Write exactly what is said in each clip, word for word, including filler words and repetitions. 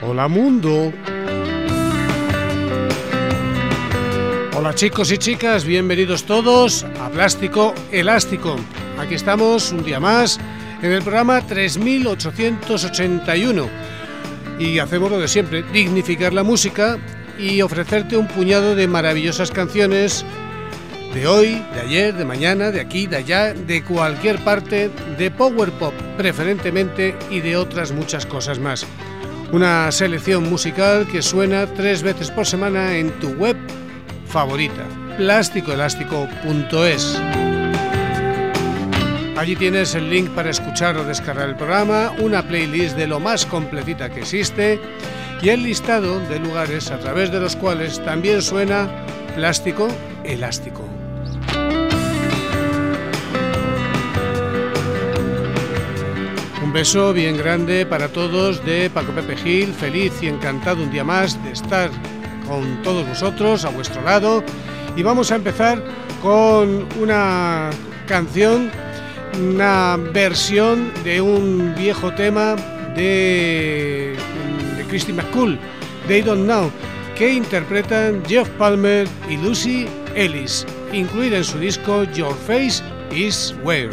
Hola mundo. Hola chicos y chicas, bienvenidos todos a Plástico Elástico. Aquí estamos un día más en el programa tres mil ochocientos ochenta y uno y hacemos lo de siempre, dignificar la música y ofrecerte un puñado de maravillosas canciones de hoy, de ayer, de mañana, de aquí, de allá, de cualquier parte, de power pop preferentemente y de otras muchas cosas más. Una selección musical que suena tres veces por semana en tu web favorita, plástico elástico punto es. Allí tienes el link para escuchar o descargar el programa, una playlist de lo más completita que existe y el listado de lugares a través de los cuales también suena Plástico Elástico. Un beso bien grande para todos de Paco Pepe Gil, feliz y encantado un día más de estar con todos vosotros a vuestro lado, y vamos a empezar con una canción, una versión de un viejo tema de, de Kirsty MacColl, They Don't Know, que interpretan Jeff Palmer y Lucy Ellis, incluida en su disco Your Face Is Where.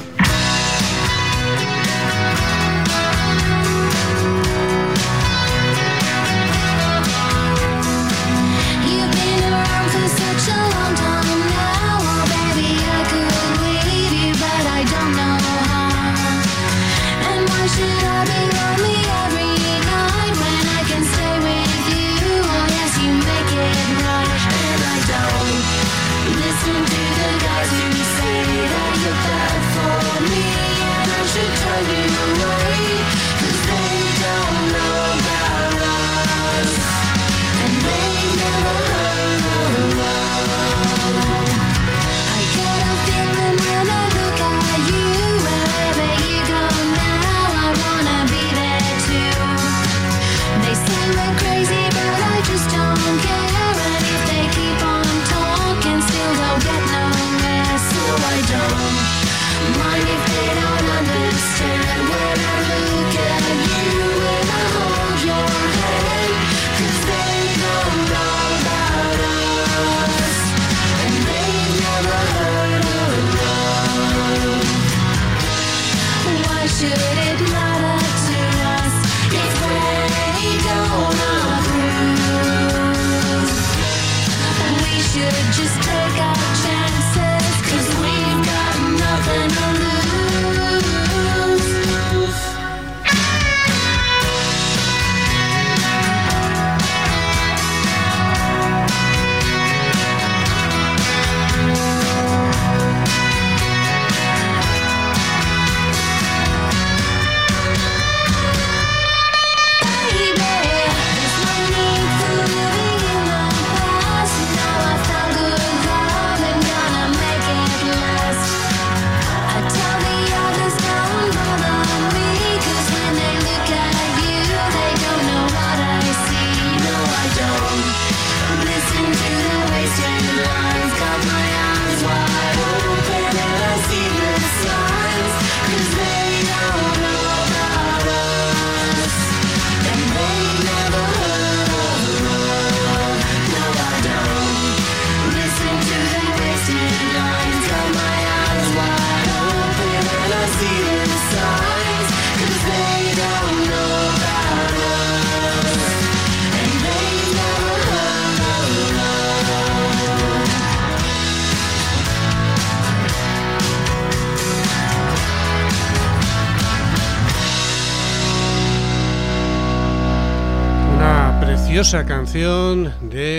Preciosa canción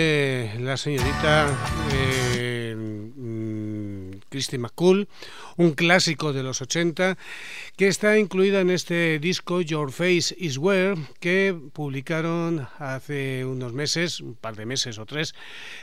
de la señorita eh, Kirsty MacColl, un clásico de los ochenta que está incluida en este disco Your Face Is Where, que publicaron hace unos meses, un par de meses o tres,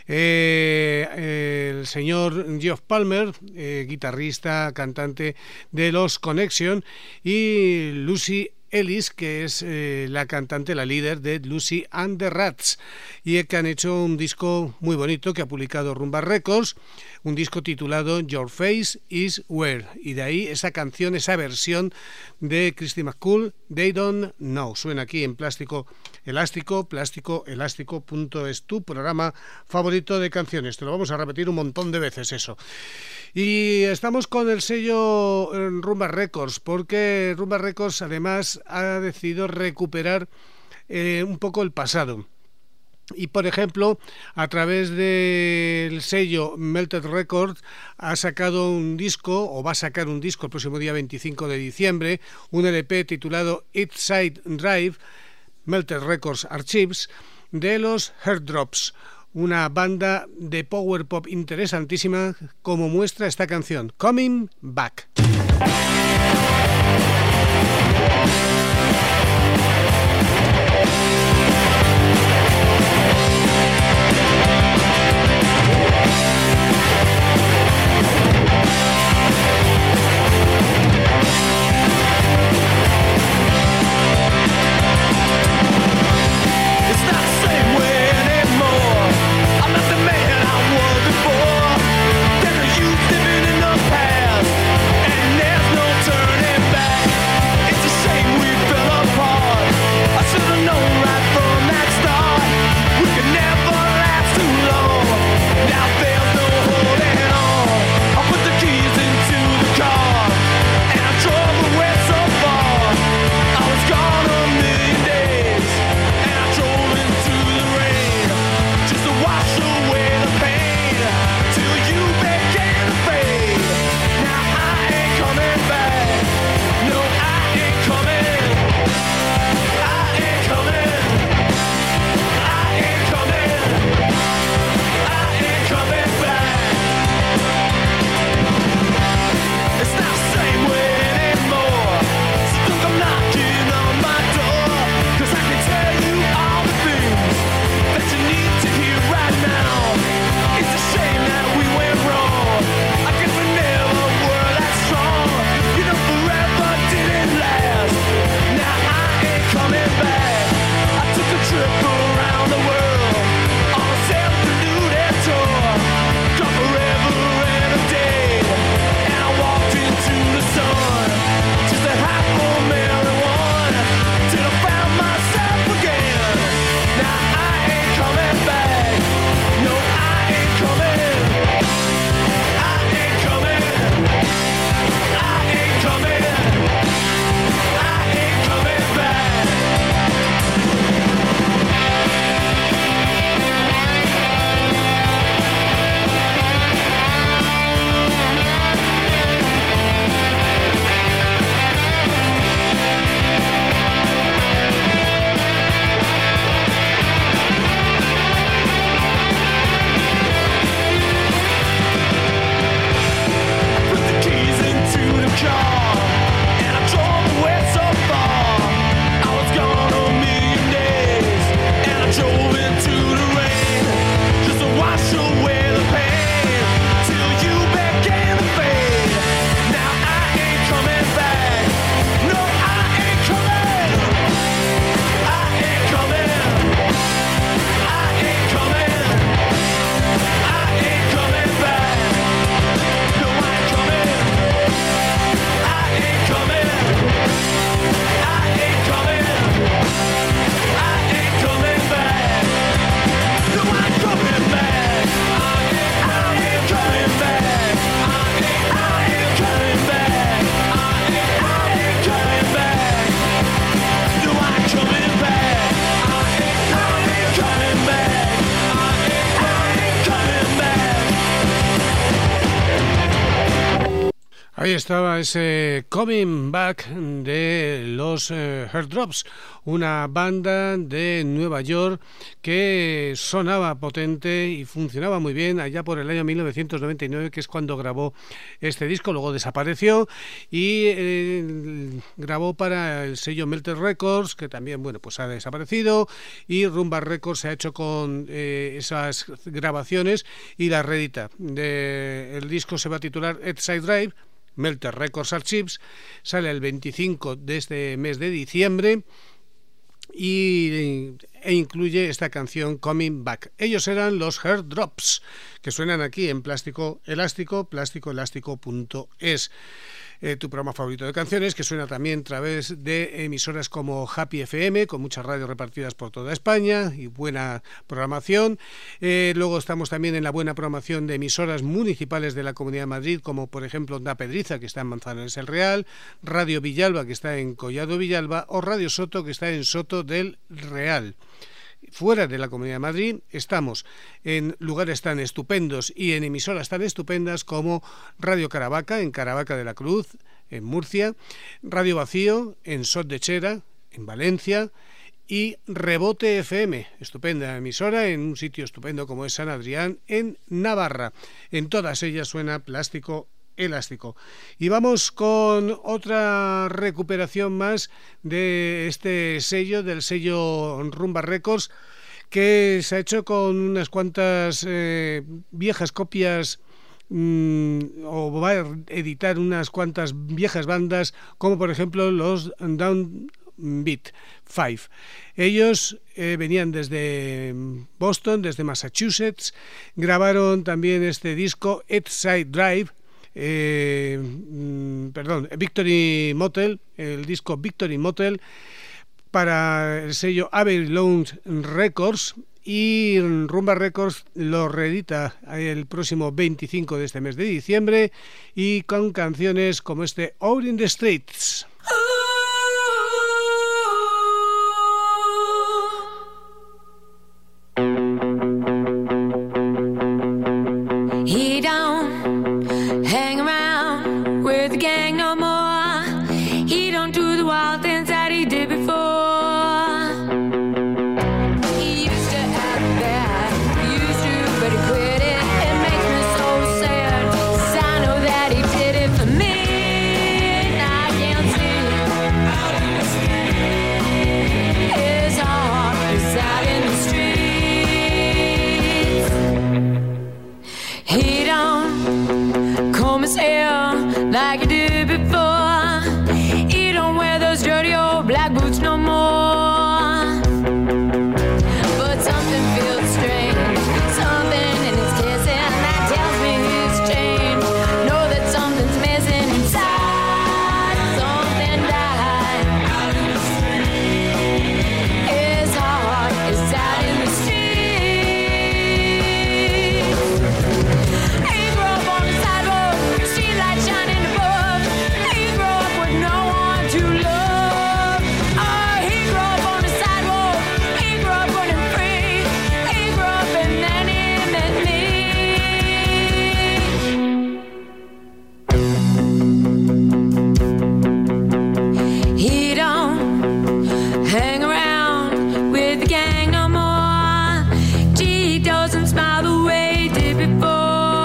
eh, el señor Jeff Palmer, eh, guitarrista, cantante de los Connection, y Lucy Ellis, que es eh, la cantante, la líder de Lucy and the Rats, y que han hecho un disco muy bonito que ha publicado Rumba Records, un disco titulado Your Face is Where, y de ahí esa canción, esa versión de Christy McCool, They Don't Know. Suena aquí en Plástico Elástico, plástico elástico punto es, tu programa favorito de canciones. Te lo vamos a repetir un montón de veces eso. Y estamos con el sello Rumba Records, porque Rumba Records además ha decidido recuperar eh, un poco el pasado. Y por ejemplo, a través del sello Melted Records ha sacado un disco, o va a sacar un disco el próximo día veinticinco de diciembre, un L P titulado East Side Drive, Melted Records Archives, de los Hairdrops, una banda de power pop interesantísima, como muestra esta canción, Coming Back. Ahí estaba ese Coming Back de los eh, Hairdrops, una banda de Nueva York que sonaba potente y funcionaba muy bien allá por el año mil novecientos noventa y nueve, que es cuando grabó este disco. Luego desapareció y eh, grabó para el sello Melted Records, que también, bueno, pues ha desaparecido, y Rumba Records se ha hecho con eh, esas grabaciones y la reedita. De, el disco se va a titular East Side Drive, Melter Records Archives, sale el veinticinco de este mes de diciembre y e incluye esta canción Coming Back. Ellos eran los Heart Drops, que suenan aquí en Plástico Elástico, plástico elástico punto es. Eh, tu programa favorito de canciones, que suena también a través de emisoras como Happy F M, con muchas radios repartidas por toda España y buena programación. Eh, luego estamos también en la buena programación de emisoras municipales de la Comunidad de Madrid, como por ejemplo Onda Pedriza, que está en Manzanares el Real, Radio Villalba, que está en Collado Villalba, o Radio Soto, que está en Soto del Real. Fuera de la Comunidad de Madrid estamos en lugares tan estupendos y en emisoras tan estupendas como Radio Caravaca en Caravaca de la Cruz, en Murcia, Radio Vacío en Sot de Chera, en Valencia, y Rebote F M, estupenda emisora en un sitio estupendo como es San Adrián, en Navarra. En todas ellas suena Plástico Elástico. Y vamos con otra recuperación más de este sello, del sello Rumba Records, que se ha hecho con unas cuantas eh, viejas copias, mmm, o va a editar unas cuantas viejas bandas, como por ejemplo los Downbeat Five. Ellos eh, venían desde Boston, desde Massachusetts, grabaron también este disco East Side Drive, Eh, perdón, Victory Motel, el disco Victory Motel, para el sello Abbey Lounge Records, y Rumba Records lo reedita el próximo veinticinco de este mes de diciembre, y con canciones como este Out in the Streets. Like you did before, you don't wear those dirty old black boots no more. But something feels strange, something in his kissing that tells me he's changed. Know that something's missing inside, something died. Out in the street, his heart is out in the street. He grew up on the sidewalk, streetlight shining. To love, oh, he grew up on the sidewalk, he grew up running free, he grew up and then he met me. He don't hang around with the gang no more. Gee, he doesn't smile the way he did before.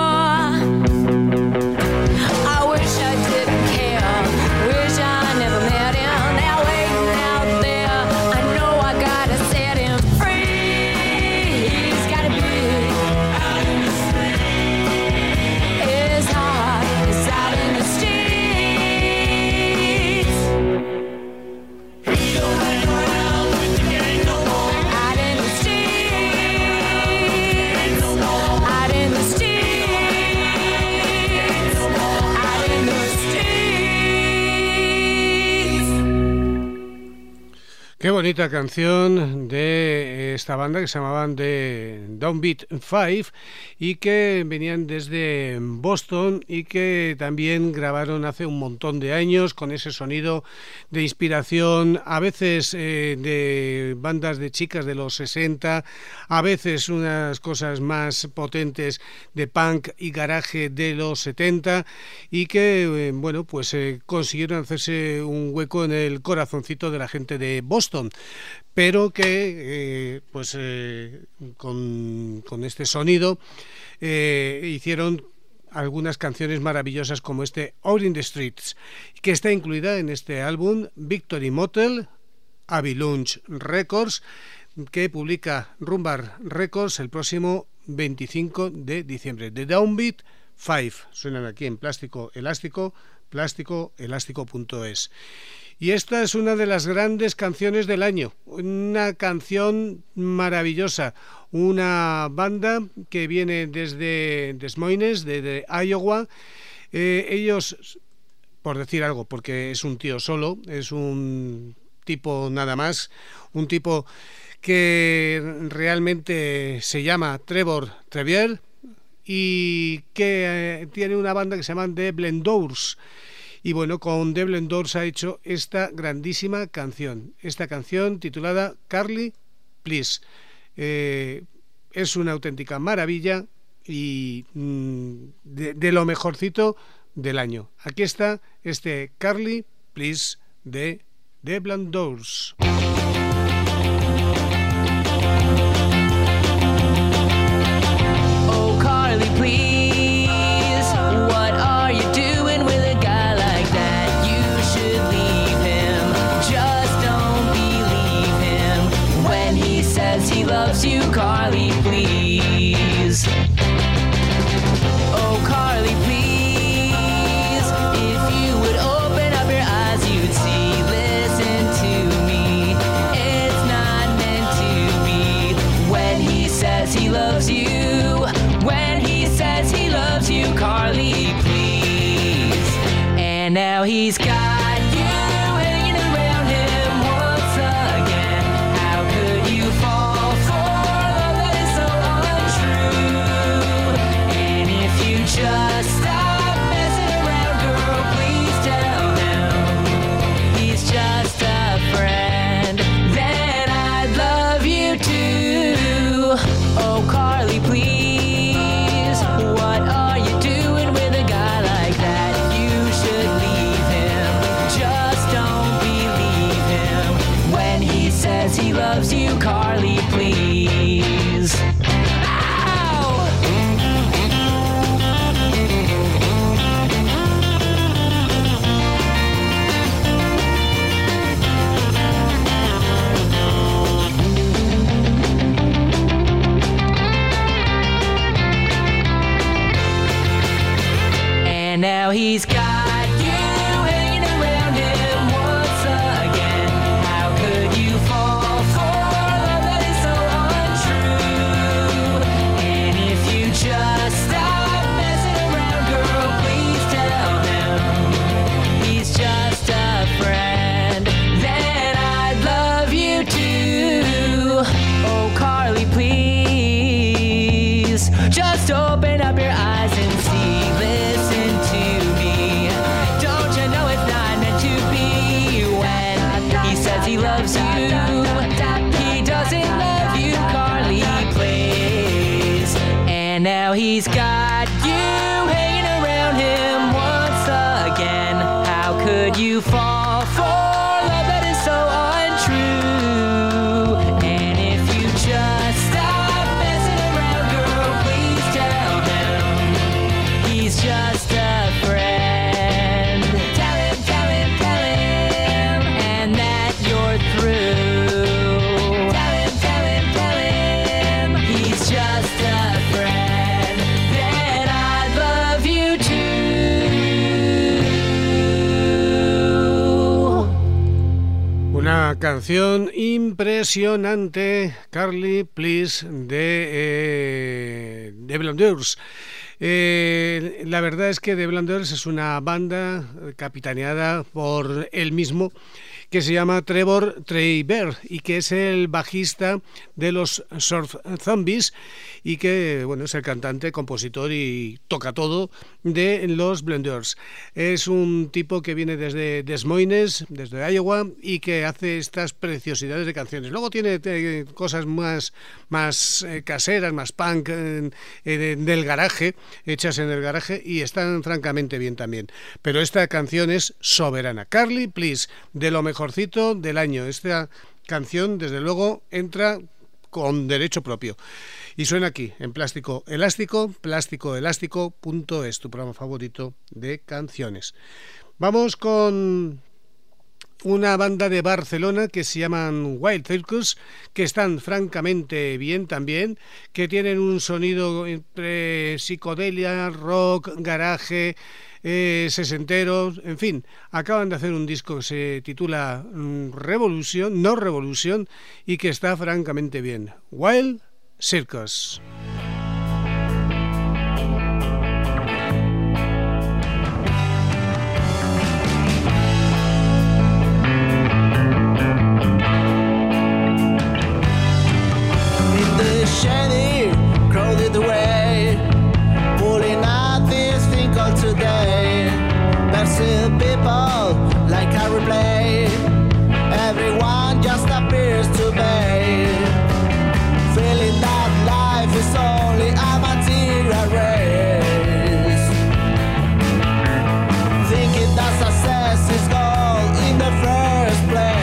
I wish I didn't care, wish I never met him. Now waiting out there, I know I gotta set him free. He's gotta be out in the street. His heart is out in the streets. He don't hang around with the gang no more. Out in the streets, out in the streets, out in the streets. Qué bonita canción de esta banda que se llamaban de Downbeat Five y que venían desde Boston y que también grabaron hace un montón de años con ese sonido de inspiración, a veces eh, de bandas de chicas de los sesenta, a veces unas cosas más potentes de punk y garaje de los setenta, y que eh, bueno, pues eh, consiguieron hacerse un hueco en el corazoncito de la gente de Boston, pero que eh, pues eh, con, con este sonido eh, hicieron algunas canciones maravillosas como este Out in the Streets, que está incluida en este álbum Victory Motel, Abbey Lounge Records, que publica Rumba Records el próximo veinticinco de diciembre. The Downbeat Five suenan aquí en Plástico Elástico, plástico elástico punto es. Y esta es una de las grandes canciones del año, una canción maravillosa, una banda que viene desde Des Moines, desde Iowa. Eh, ellos, por decir algo, porque es un tío solo, es un tipo nada más, un tipo que realmente se llama Trevor Trevier y que eh, tiene una banda que se llama The Blendors. Y bueno, con The Blendors ha hecho esta grandísima canción, esta canción titulada Carly, Please. Eh, es una auténtica maravilla y mm, de, de lo mejorcito del año. Aquí está este Carly, Please de The Blendors. Oh, Carly, please, what are you doing with a guy like that? You should leave him, just don't believe him when he says he loves you, Carly, please. Oh, Carly, please, if you would open up your eyes, you'd see, listen to me, it's not meant to be. When he says he loves you, when he says he loves you, Carly, please. And now he's got you hanging around him once again. How could you fall for love that is so untrue? And if you just stop messing around, girl, please tell him he's just a friend, then I'd love you too. Oh, Carly, please, what are you doing with a guy like that? You should leave him, just don't believe him when he says he loves you, Carly, please. Ow! And now he's got you hanging around him once again. How could you fall for love that is so untrue? And if you just stop messing around, girl, please tell him he's just a friend, then I'd love you too. Oh, Carly, please, just open up your eyes and see, listen to me. Don't you know it's not meant to be? When he says he loves you, he doesn't love you, Carly, please. And now he's got you hanging around him once again. How could you fall for love that is so untrue? And if you just stop messing around, girl, please tell him he's just a friend. Tell him, tell him, tell him, and that you're through. Tell him, tell him, tell him, he's just a friend, then I'd love you too. Una canción impresionante, Carly, Please, de eh, The Blendors. Eh, la verdad es que The Blendors es una banda capitaneada por él mismo, que se llama Trevor Trevier y que es el bajista de los Surf Zombies y que, bueno, es el cantante, compositor y toca todo de los Blendors. Es un tipo que viene desde Des Moines, desde Iowa, y que hace estas preciosidades de canciones. Luego tiene eh, cosas más, más eh, caseras, más punk, eh, eh, del garaje, hechas en el garaje, y están francamente bien también. Pero esta canción es soberana. Carly, Please, de lo mejorcito del año. Esta canción, desde luego, entra con derecho propio. Y suena aquí, en Plástico Elástico, plástico elástico punto es, tu programa favorito de canciones. Vamos con una banda de Barcelona que se llaman Wild Circus, que están francamente bien también, que tienen un sonido entre psicodelia, rock, garaje, eh, sesenteros, en fin, acaban de hacer un disco que se titula Revolution, no Revolution, y que está francamente bien. Wild Circus. Shady, crowded away, pulling out this thing called today. Perceive people like a replay. Everyone just appears to be feeling that life is only a material race. Thinking that success is goal in the first place.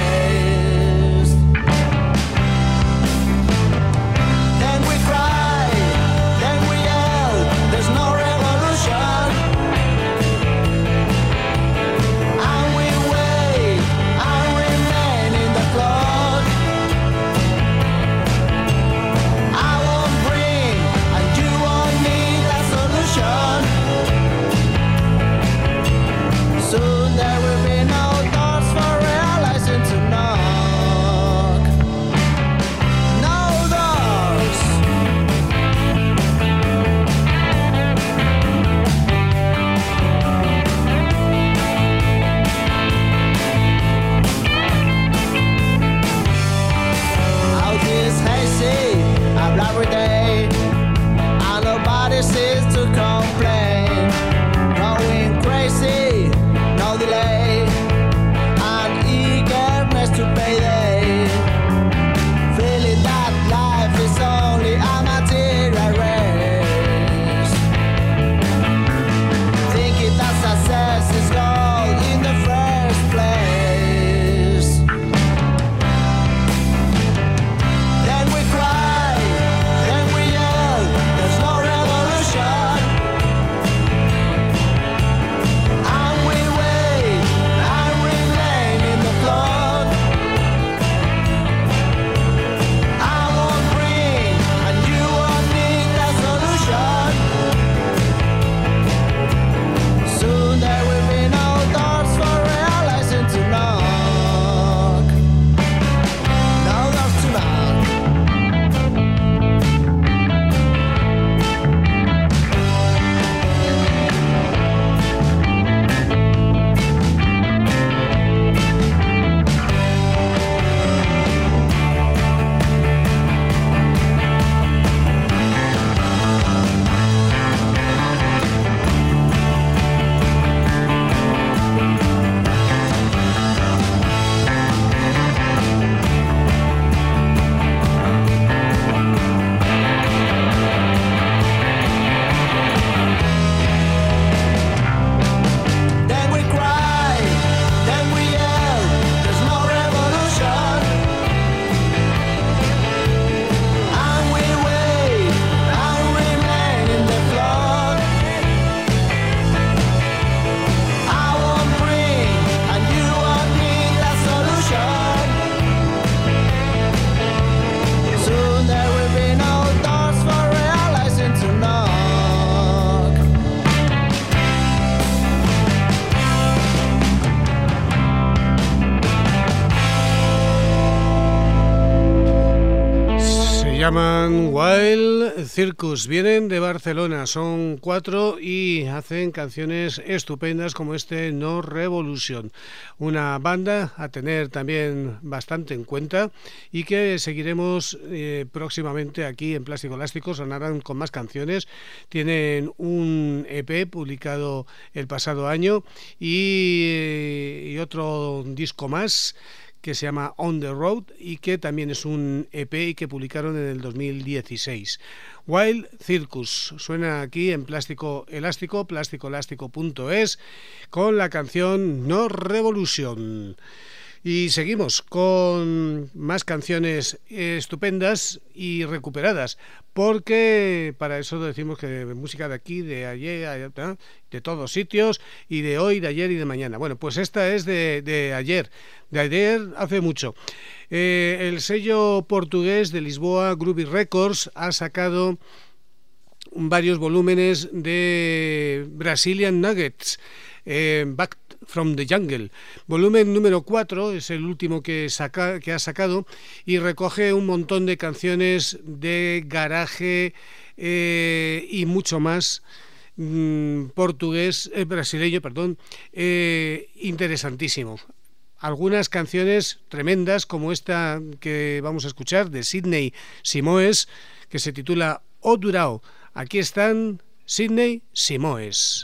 Every day, and nobody seems to complain. Going crazy, no delay, and eagerness to payday. Feeling that life is only a material race. Thinking that success is gold in the first place. Then we cry. llaman Wild Circus, vienen de Barcelona, son cuatro y hacen canciones estupendas como este No Revolution, una banda a tener también bastante en cuenta y que seguiremos eh, próximamente aquí en Plástico Elástico. Sonarán con más canciones, tienen un E P publicado el pasado año y, y otro disco más que se llama On the Road y que también es un E P y que publicaron en el dos mil dieciséis. Wild Circus suena aquí en Plástico Elástico, plástico elástico punto es, con la canción No Revolution. Y seguimos con más canciones estupendas y recuperadas, porque para eso decimos que música de aquí, de ayer, de todos sitios, y de hoy, de ayer y de mañana. Bueno, pues esta es de, de ayer, de ayer hace mucho. Eh, el sello portugués de Lisboa, Groovy Records, ha sacado varios volúmenes de Brazilian Nuggets, eh, Back from the Jungle. Volumen número cuatro es el último que, saca, que ha sacado y recoge un montón de canciones de garaje eh, y mucho más mmm, portugués, eh, brasileño, perdón, eh, interesantísimo. Algunas canciones tremendas como esta que vamos a escuchar de Sidney Simões, que se titula O Durão. Aquí están Sidney Simões.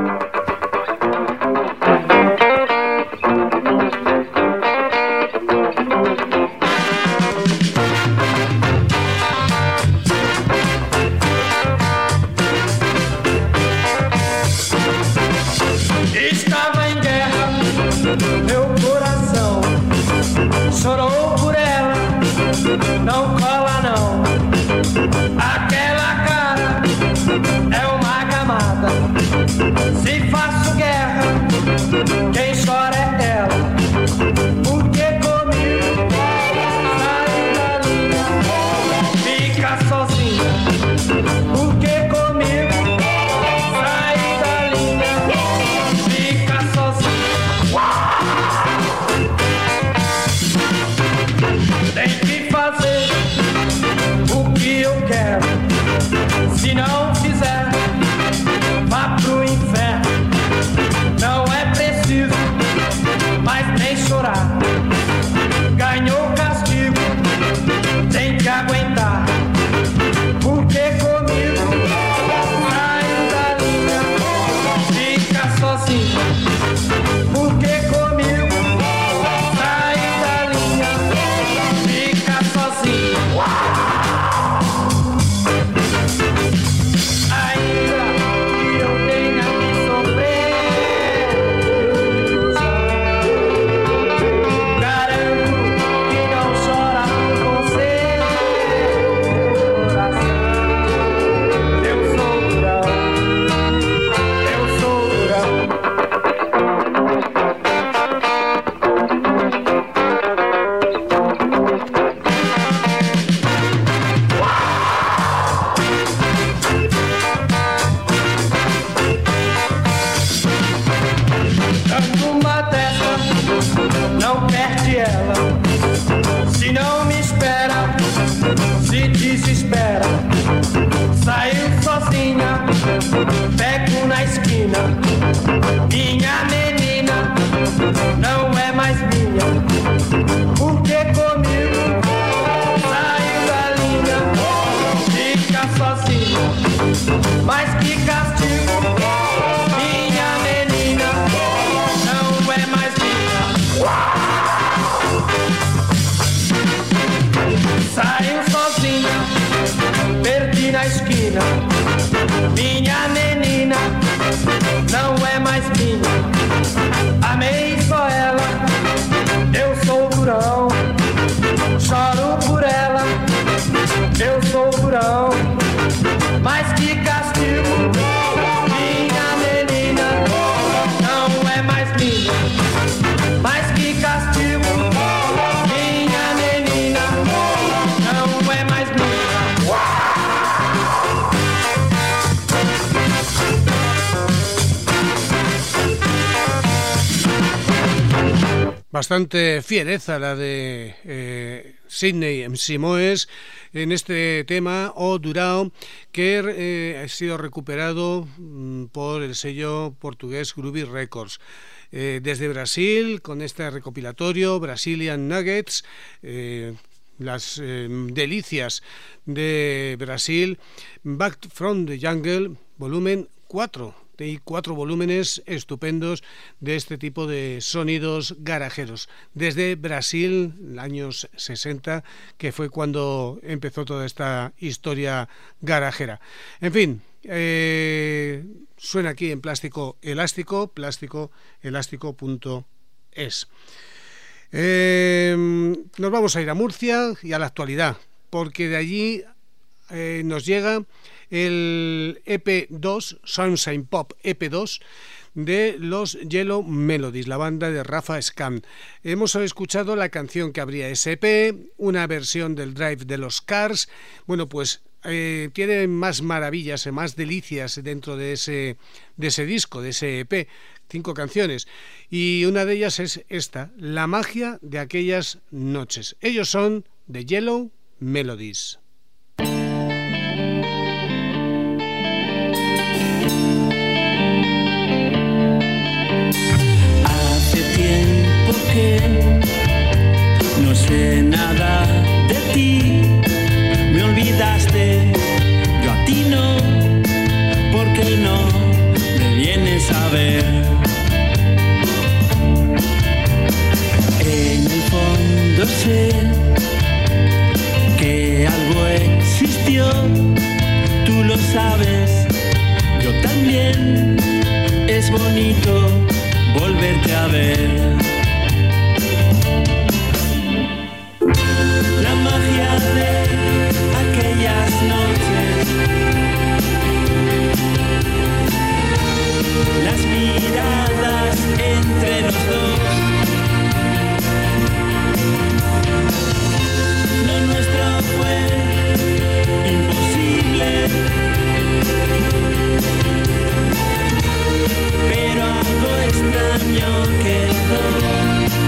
Estava em guerra, meu coração chorou por ela, não cola não. Aquela cara é uma camada. Se faço guerra, quem chora é ela. Porque comigo sai da linha, fica sozinha. Porque comigo sai da linha, fica sozinha. Tem que fazer o que eu quero. Se não fizer, vá pro inferno. Não é preciso mais nem chorar. Ganhou castigo, tem que aguentar. Porque comigo sai da linha, fica sozinha. Porque comigo sai da linha, fica sozinha. Pego na esquina, minha menina não é mais minha. Porque comigo saiu da linha, fica sozinha. Mas que castigo, minha menina não é mais minha. Saiu sozinha, perdi na esquina. Minha menina não é mais minha. Amei só ela, eu sou durão. Choro por ela, eu sou durão. Mas que castigo, minha menina não é mais minha. Mas que castigo, minha menina não é mais minha. Bastante fiereza la de eh, Sidney Simões en este tema O Durão, que eh, ha sido recuperado mm, por el sello portugués Groovy Records. Eh, desde Brasil, con este recopilatorio Brazilian Nuggets, eh, las eh, delicias de Brasil, Back from the Jungle, volumen cuatro. Hay cuatro volúmenes estupendos de este tipo de sonidos garajeros. Desde Brasil, años sesenta, que fue cuando empezó toda esta historia garajera. En fin, eh, suena aquí en Plástico Elástico, plástico elástico punto es. Eh, nos vamos a ir a Murcia y a la actualidad, porque de allí eh, nos llega el E P dos, Sunshine Pop E P dos, de los Yellow Melodies, la banda de Rafa Scam. Hemos escuchado la canción que abría ese E P, una versión del Drive de los Cars. Bueno, pues eh, tiene más maravillas, más delicias dentro de ese, de ese disco, de ese E P, cinco canciones, y una de ellas es esta, La magia de aquellas noches. Ellos son The Yellow Melodies. Hace tiempo que no sé nada de ti, me olvidaste, yo a ti no, porque no me vienes a ver. En el fondo sé que algo existió, tú lo sabes, yo también, es bonito volverte a ver. La magia de aquellas noches, las miradas entre los dos, lo nuestro fue imposible, pero algo extraño quedó.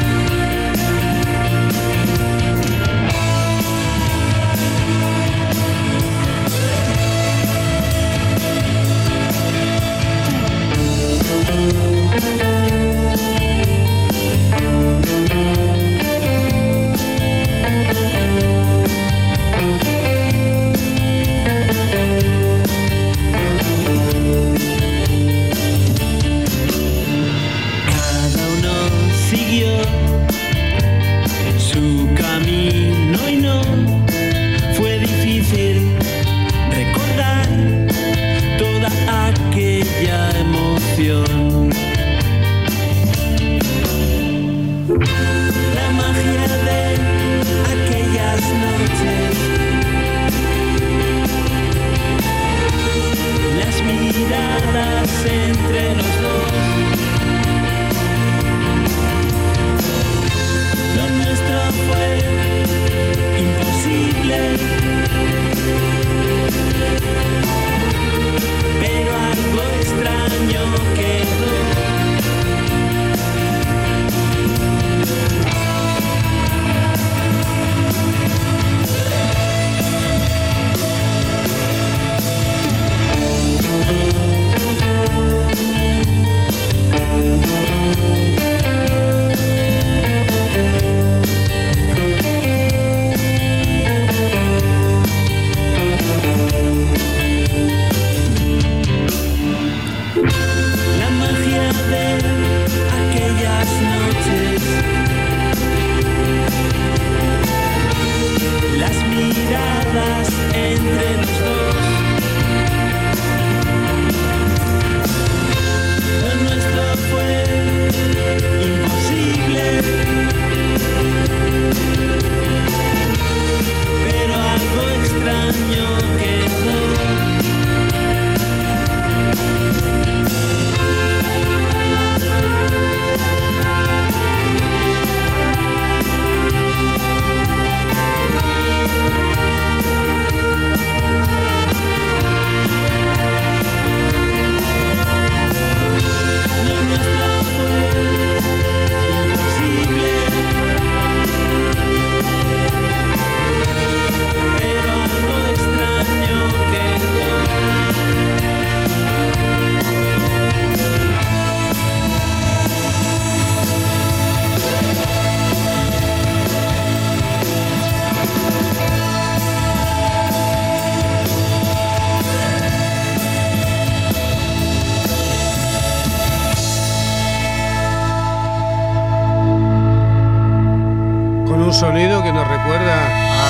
Sonido que nos recuerda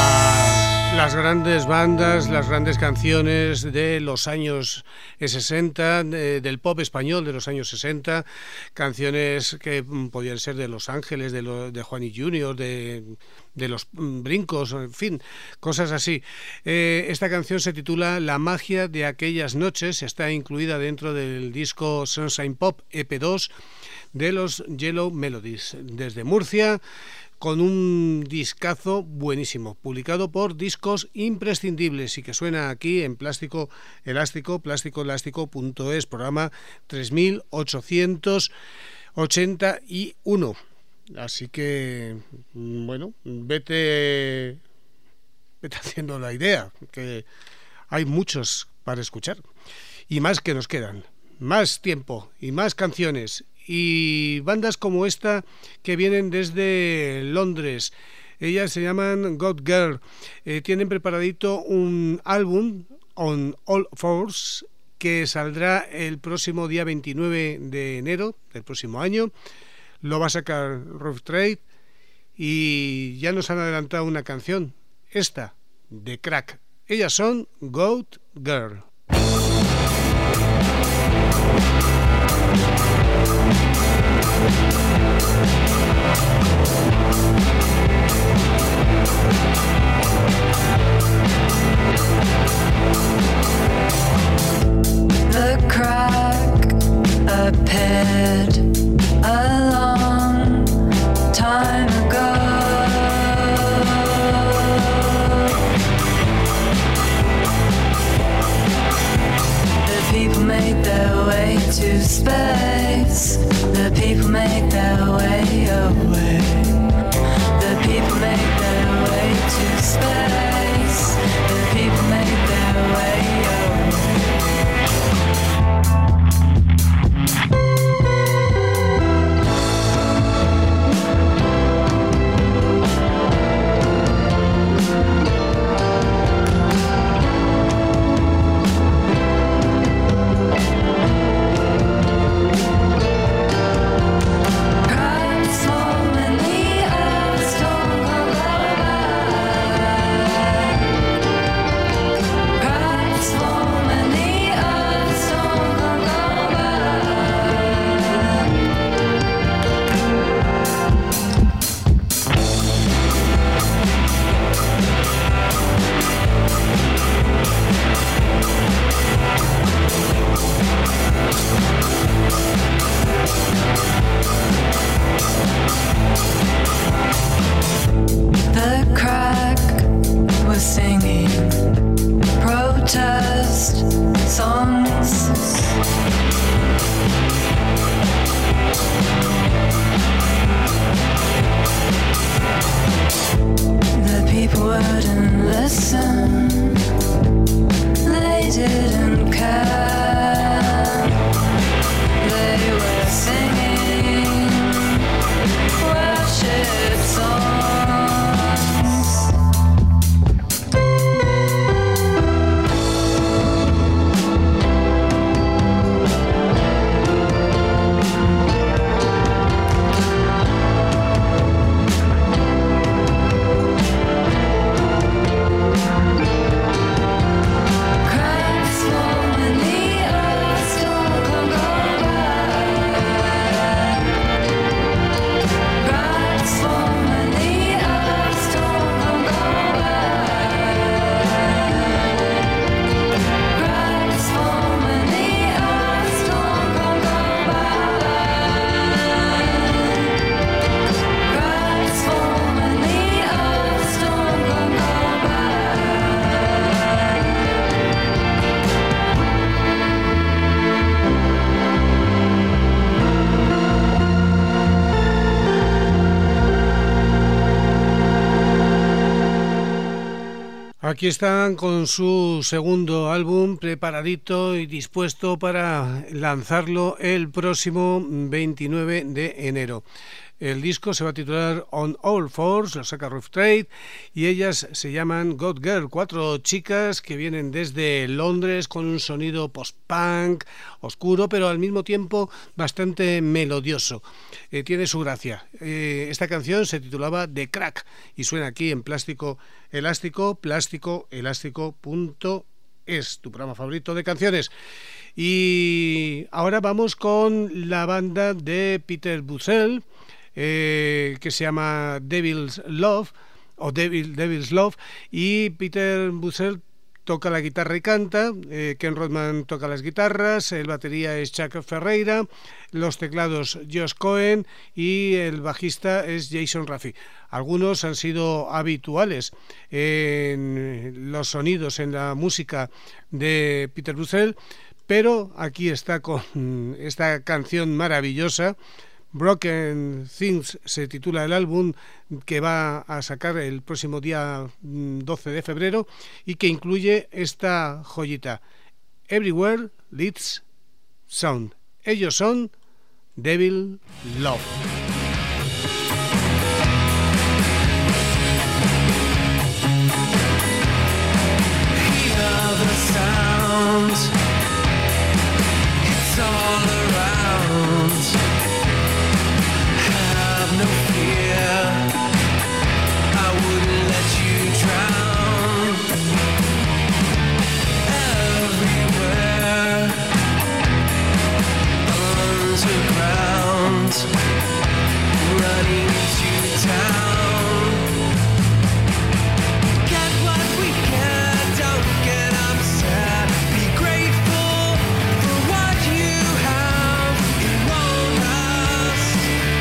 a las grandes bandas, las grandes canciones de los años sesenta, de, del pop español de los años sesenta, canciones que podían ser de Los Ángeles, de, lo, de Juan y Junior, de, de Los Brincos, en fin, cosas así. Eh, esta canción se titula La magia de aquellas noches, está incluida dentro del disco Sunshine Pop E P dos de los Yellow Melodies. Desde Murcia, con un discazo buenísimo, publicado por Discos Imprescindibles y que suena aquí en Plástico Elástico, plástico elástico punto es, programa tres mil ochocientos ochenta y uno. Así que, bueno, vete, vete haciendo la idea, que hay muchos para escuchar y más que nos quedan, más tiempo y más canciones y bandas como esta que vienen desde Londres. Ellas se llaman God Girl, eh, tienen preparadito un álbum, On All Fours, que saldrá el próximo día veintinueve de enero del próximo año. Lo va a sacar Rough Trade y ya nos han adelantado una canción, esta de Crack. Ellas son Goat Girl. The crack appeared a long time ago. The people made their way to space. The people made their way away. The people made their way to space. The people made their way away. Aquí están con su segundo álbum preparadito y dispuesto para lanzarlo el próximo veintinueve de enero. El disco se va a titular On All Fours, lo saca Rough Trade y ellas se llaman God Girl, cuatro chicas que vienen desde Londres con un sonido post-punk, oscuro, pero al mismo tiempo bastante melodioso. Eh, tiene su gracia. Eh, esta canción se titulaba The Crack y suena aquí en Plástico Elástico, plástico elástico punto es, tu programa favorito de canciones. Y ahora vamos con la banda de Peter Buzzell, Eh, que se llama Devil's Love o Devil, Devil's Love, y Peter Buzzell toca la guitarra y canta, eh, Ken Rodman toca las guitarras, el batería es Chuck Ferreira, los teclados Josh Cohen y el bajista es Jason Raffi. Algunos han sido habituales en los sonidos, en la música de Peter Buzzell, pero aquí está con esta canción maravillosa. Broken Things se titula el álbum, que va a sacar el próximo día doce de febrero y que incluye esta joyita, Everywhere Leads Sound. Ellos son Devil Love. Hear the sounds, it's all around. No fear, I wouldn't let you drown. Everywhere, underground, running to town. Get what we get, don't get upset. Be grateful for what you have, it won't last.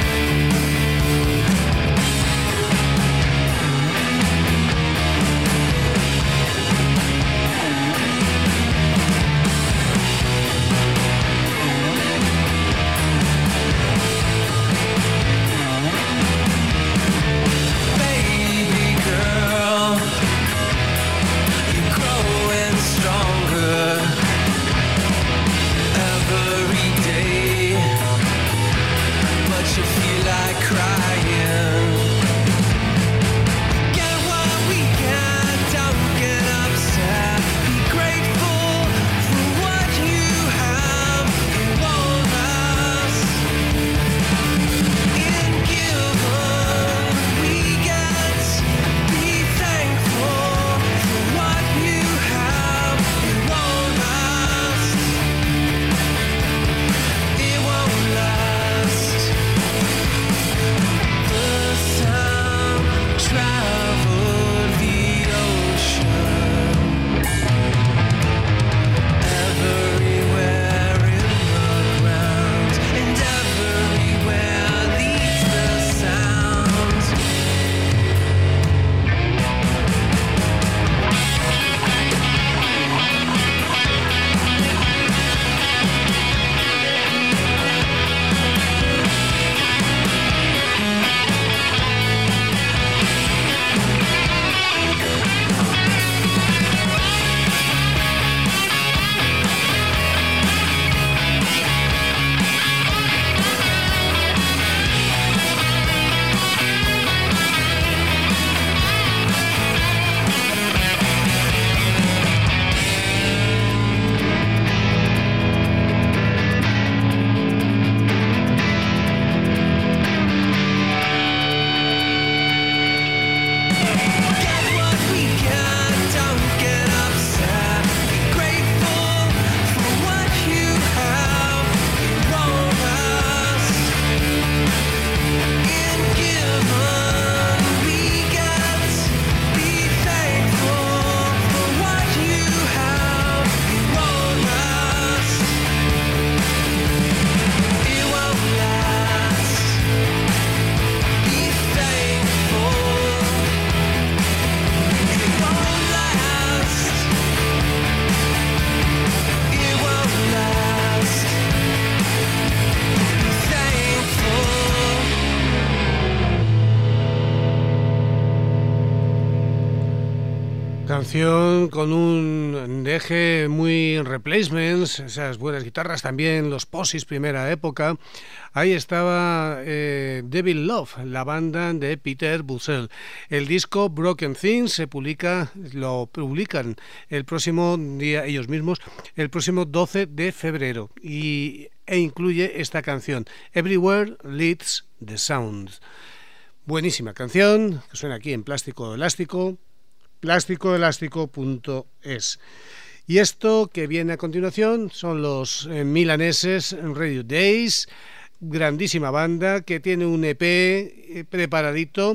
Canción con un deje muy replacements, esas buenas guitarras, también los Posies primera época. Ahí estaba eh, Devil Love, la banda de Peter Buzzell. El disco Broken Things se publica, lo publican el próximo día ellos mismos, el próximo doce de febrero, y, e incluye esta canción, Everywhere Leads the Sound. Buenísima canción que suena aquí en Plástico Elástico, plástico elástico punto es. Y esto que viene a continuación son los eh, milaneses Radio Days, grandísima banda que tiene un E P eh, preparadito,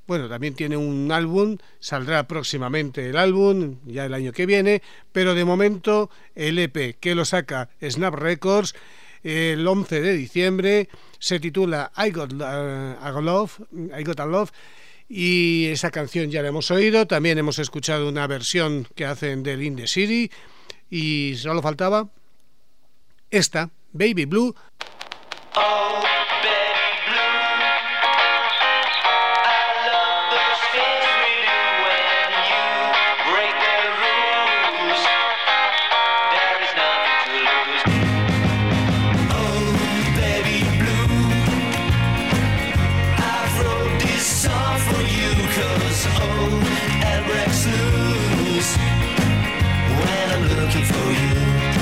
Bueno, también tiene un álbum, saldrá próximamente el álbum, ya el año que viene, pero de momento el E P que lo saca Snap Records el once de diciembre se titula I Got, uh, a Love, I Got a Love, y esa canción ya la hemos oído. También hemos escuchado una versión que hacen del In the City y solo faltaba esta, Baby Blue. Oh, baby blue, I love those things we do when you break the rules. There is nothing to lose. Oh, baby blue, I've wrote this song for you, 'cause oh, it breaks loose when I'm looking for you.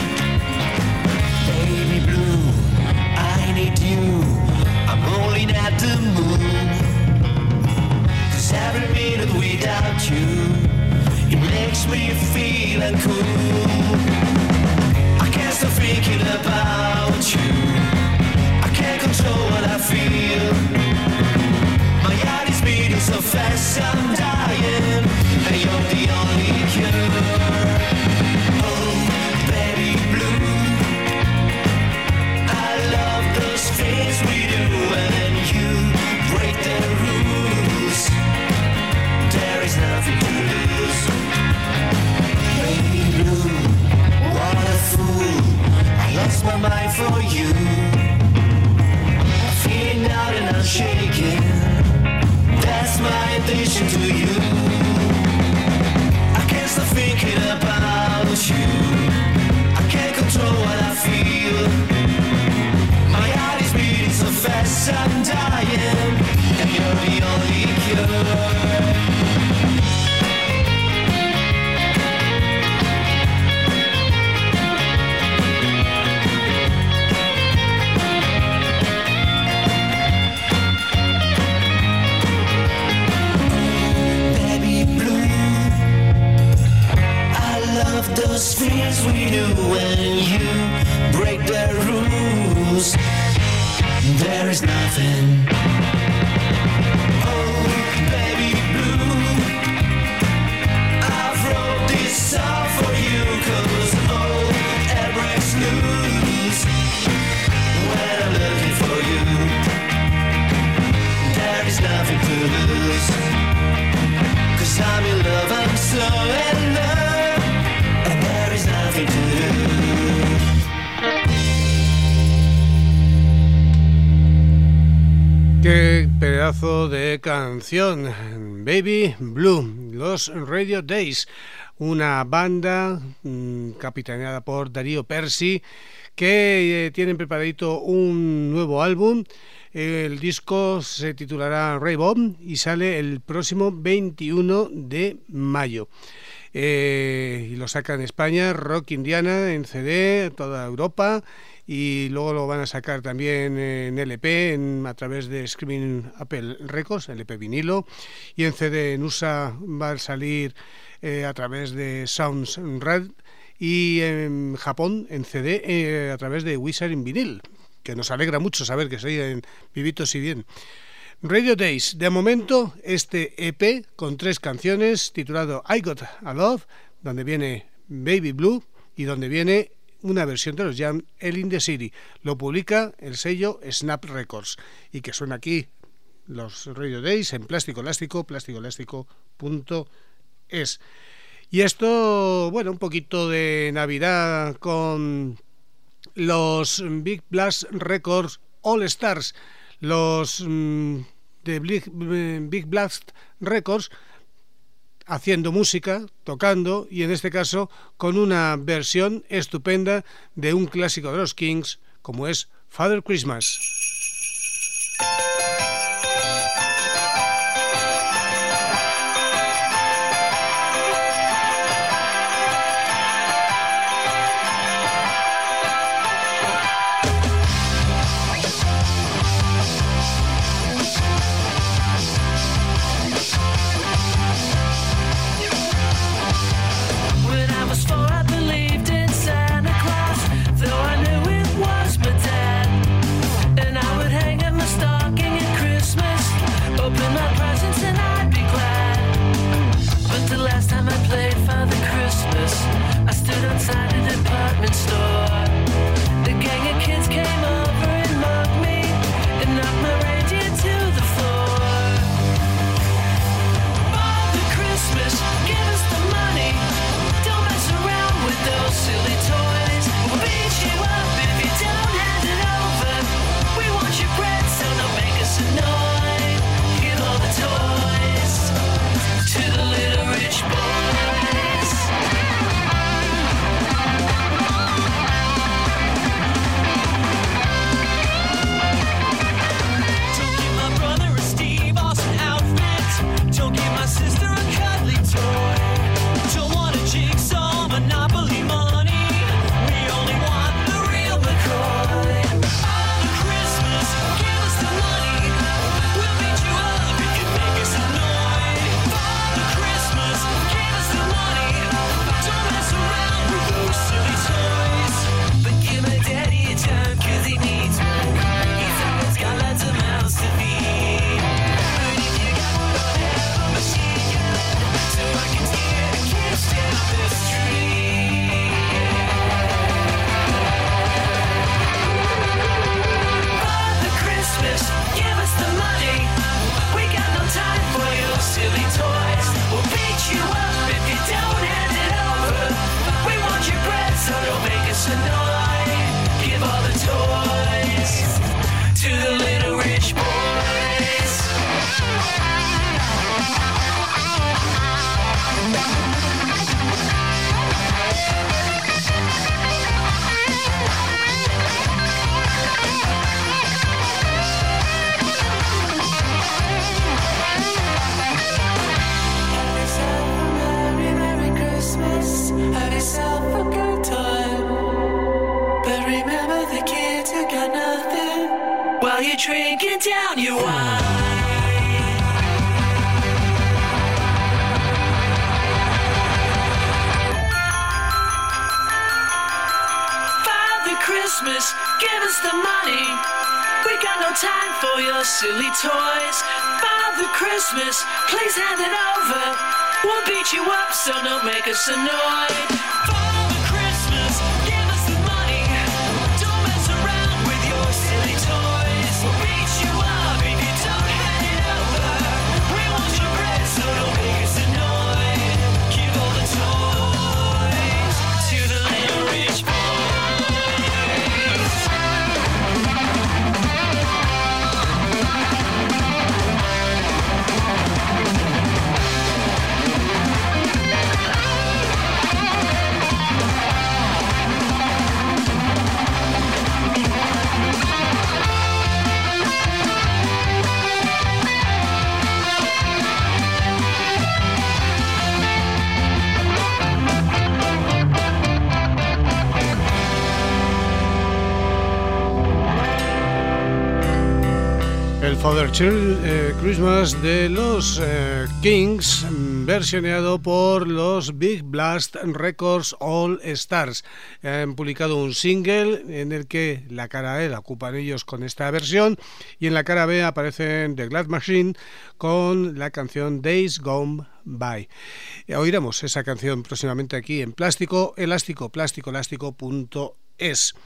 Baby blue, I need you, I'm rolling at the moon. 'Cause every minute without you, it makes me feel uncool. I can't stop thinking about you, I can't control what I feel. My heart is beating so fast, I'm dying, and you're the only cure. Oh, baby blue, things we do when you break the rules. There is nothing to lose. Baby blue, what a fool, I lost my mind for you. I'm feeling out and I'm shaking, that's my addition to you. I can't stop thinking about you, I can't control what I feel. My heart is beating so fast, I'm dying, and you're the only cure. Baby blue, I love those things we do when you break the rules. There is nothing. Oh, baby blue, I've wrote this song for you, 'cause oh, it breaks loose when I'm looking for you. There is nothing to lose, 'cause I'm in love, I'm so in love, and there is nothing to lose. Qué pedazo de canción, Baby Blue, los Radio Days, una banda mmm, capitaneada por Darío Persi, que eh, tienen preparadito un nuevo álbum. El disco se titulará Rainbow y sale el próximo veintiuno de mayo. Eh, y lo saca en España, Rock Indiana, en C D, toda Europa, y luego lo van a sacar también en L P en, a través de Screaming Apple Records, L P vinilo, y en C D en U S A va a salir eh, a través de Sounds Red, y en Japón en C D eh, a través de Wizard in Vinyl, que nos alegra mucho saber que siguen vivitos y bien. Radio Days, de momento este E P con tres canciones titulado I Got a Love, donde viene Baby Blue y donde viene una versión de los Jam, el In the City. Lo publica el sello Snap Records y que suena aquí los Radio Days en Plástico Elástico, plástico elástico punto es. Y esto, bueno, un poquito de Navidad con los Big Blast Records All Stars, los mmm, de Big Blast Records, haciendo música, tocando, y en este caso con una versión estupenda de un clásico de los Kings como es Father Christmas. And I you're drinking down your wine. Father Christmas, give us the money. We got no time for your silly toys. Father Christmas, please hand it over. We'll beat you up, so don't make us annoyed. Father Christmas, give us the money. Don't mess around with your silly toys. We'll beat you up if you don't hand it over. We want your bread, so don't make us annoyed. Give all the toys to the little rich boys. El Father Child eh, Christmas de los eh, Kings, versioneado por los Big Blast Records All Stars. Han publicado un single en el que la cara A la ocupan ellos con esta versión y en la cara B aparecen The Glad Machine con la canción Days Gone By. Oiremos esa canción próximamente aquí en Plástico Elástico, plástico elástico punto es.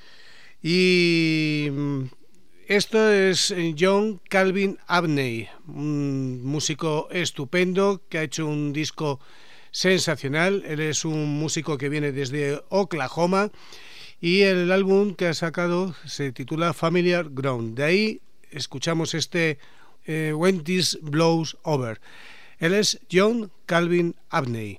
Y esto es John Calvin Abney, un músico estupendo que ha hecho un disco sensacional. Él es un músico que viene desde Oklahoma y el álbum que ha sacado se titula Familiar Ground. De ahí escuchamos este eh, When This Blows Over. Él es John Calvin Abney.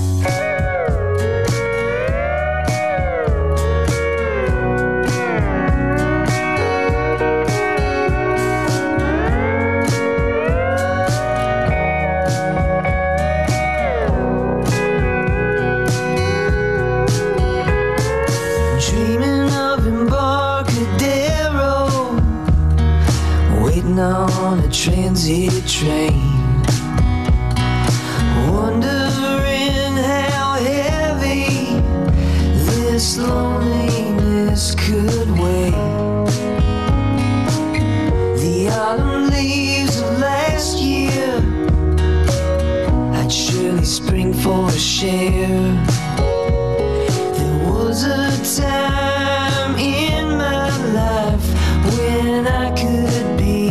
On a transit train, wondering how heavy this loneliness could weigh. The autumn leaves of last year I'd surely spring for a share. There was a time in my life when I could be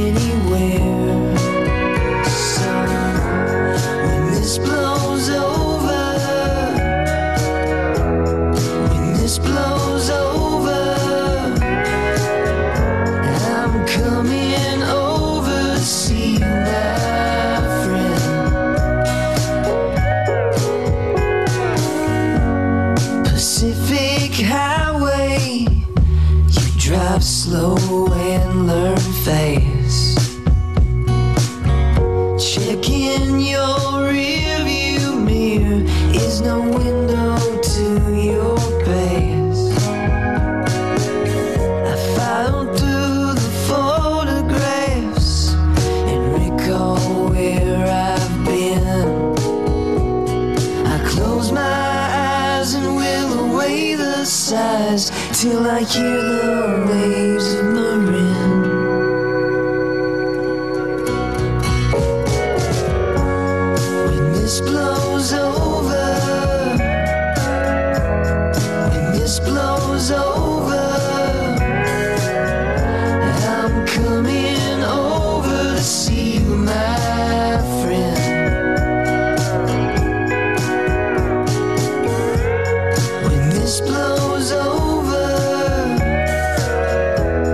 blows over, when this blows over, I'm coming over to see you, my friend. Pacific Highway, you drive slow and learn fast. Checking your rearview mirror is no window to your past. I filed through the photographs and recall where I've been. I close my eyes and will away the sighs till I hear the waves of Marin. This blows over, when this blows over, I'm coming over to see you, my friend. When this blows over,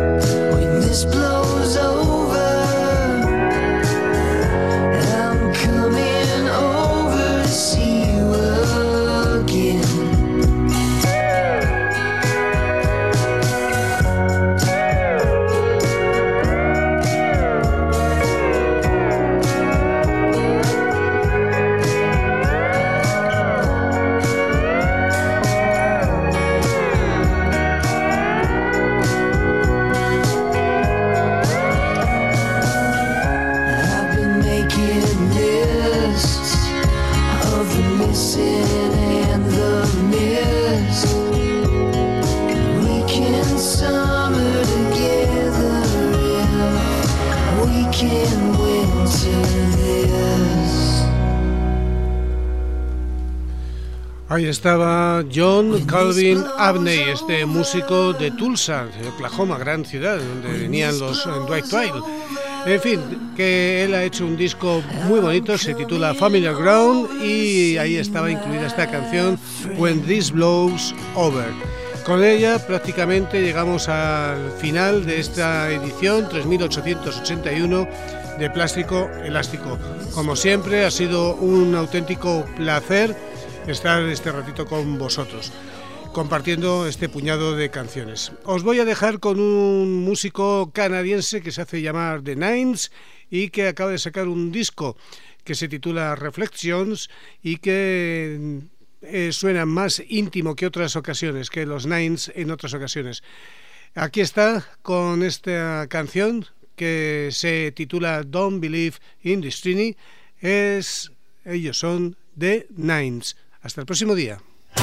Ahí estaba John Calvin Abney, este músico de Tulsa, de Oklahoma, gran ciudad, donde venían los Dwight Twile. En fin, que él ha hecho un disco muy bonito, se titula Familiar Ground, y ahí estaba incluida esta canción When This Blows Over. Con ella prácticamente llegamos al final de esta edición tres mil ochocientos ochenta y uno de Plástico Elástico. Como siempre, ha sido un auténtico placer estar este ratito con vosotros, compartiendo este puñado de canciones. Os voy a dejar con un músico canadiense que se hace llamar The Nines y que acaba de sacar un disco que se titula Reflections y que eh, suena más íntimo que otras ocasiones, que los Nines en otras ocasiones. Aquí está con esta canción que se titula Don't Believe in Destiny. Es, ellos son The Nines. Hasta el próximo día.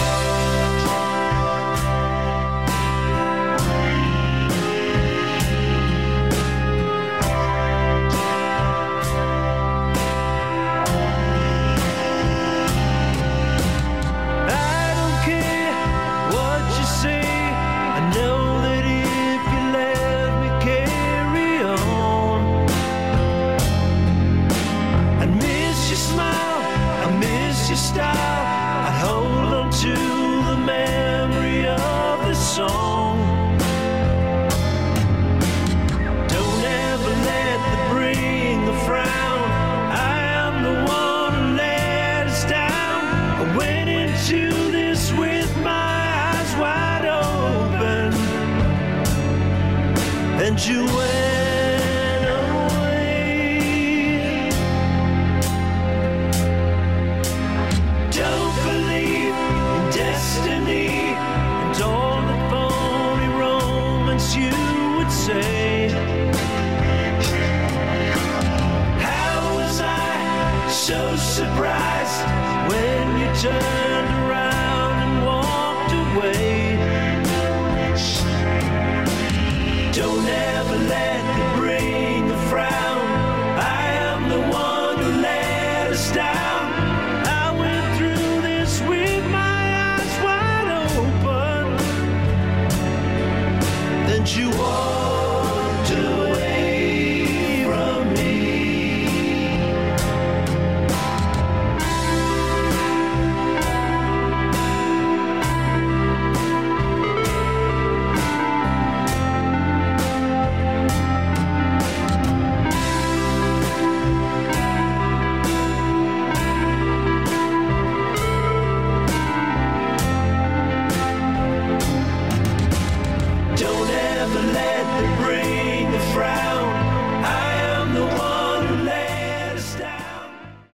And you went away. Don't believe in destiny and all the phony romance you would say. How was I so surprised when you turned around and walked away? Don't ever let me bring a frown. I am the one who let us down.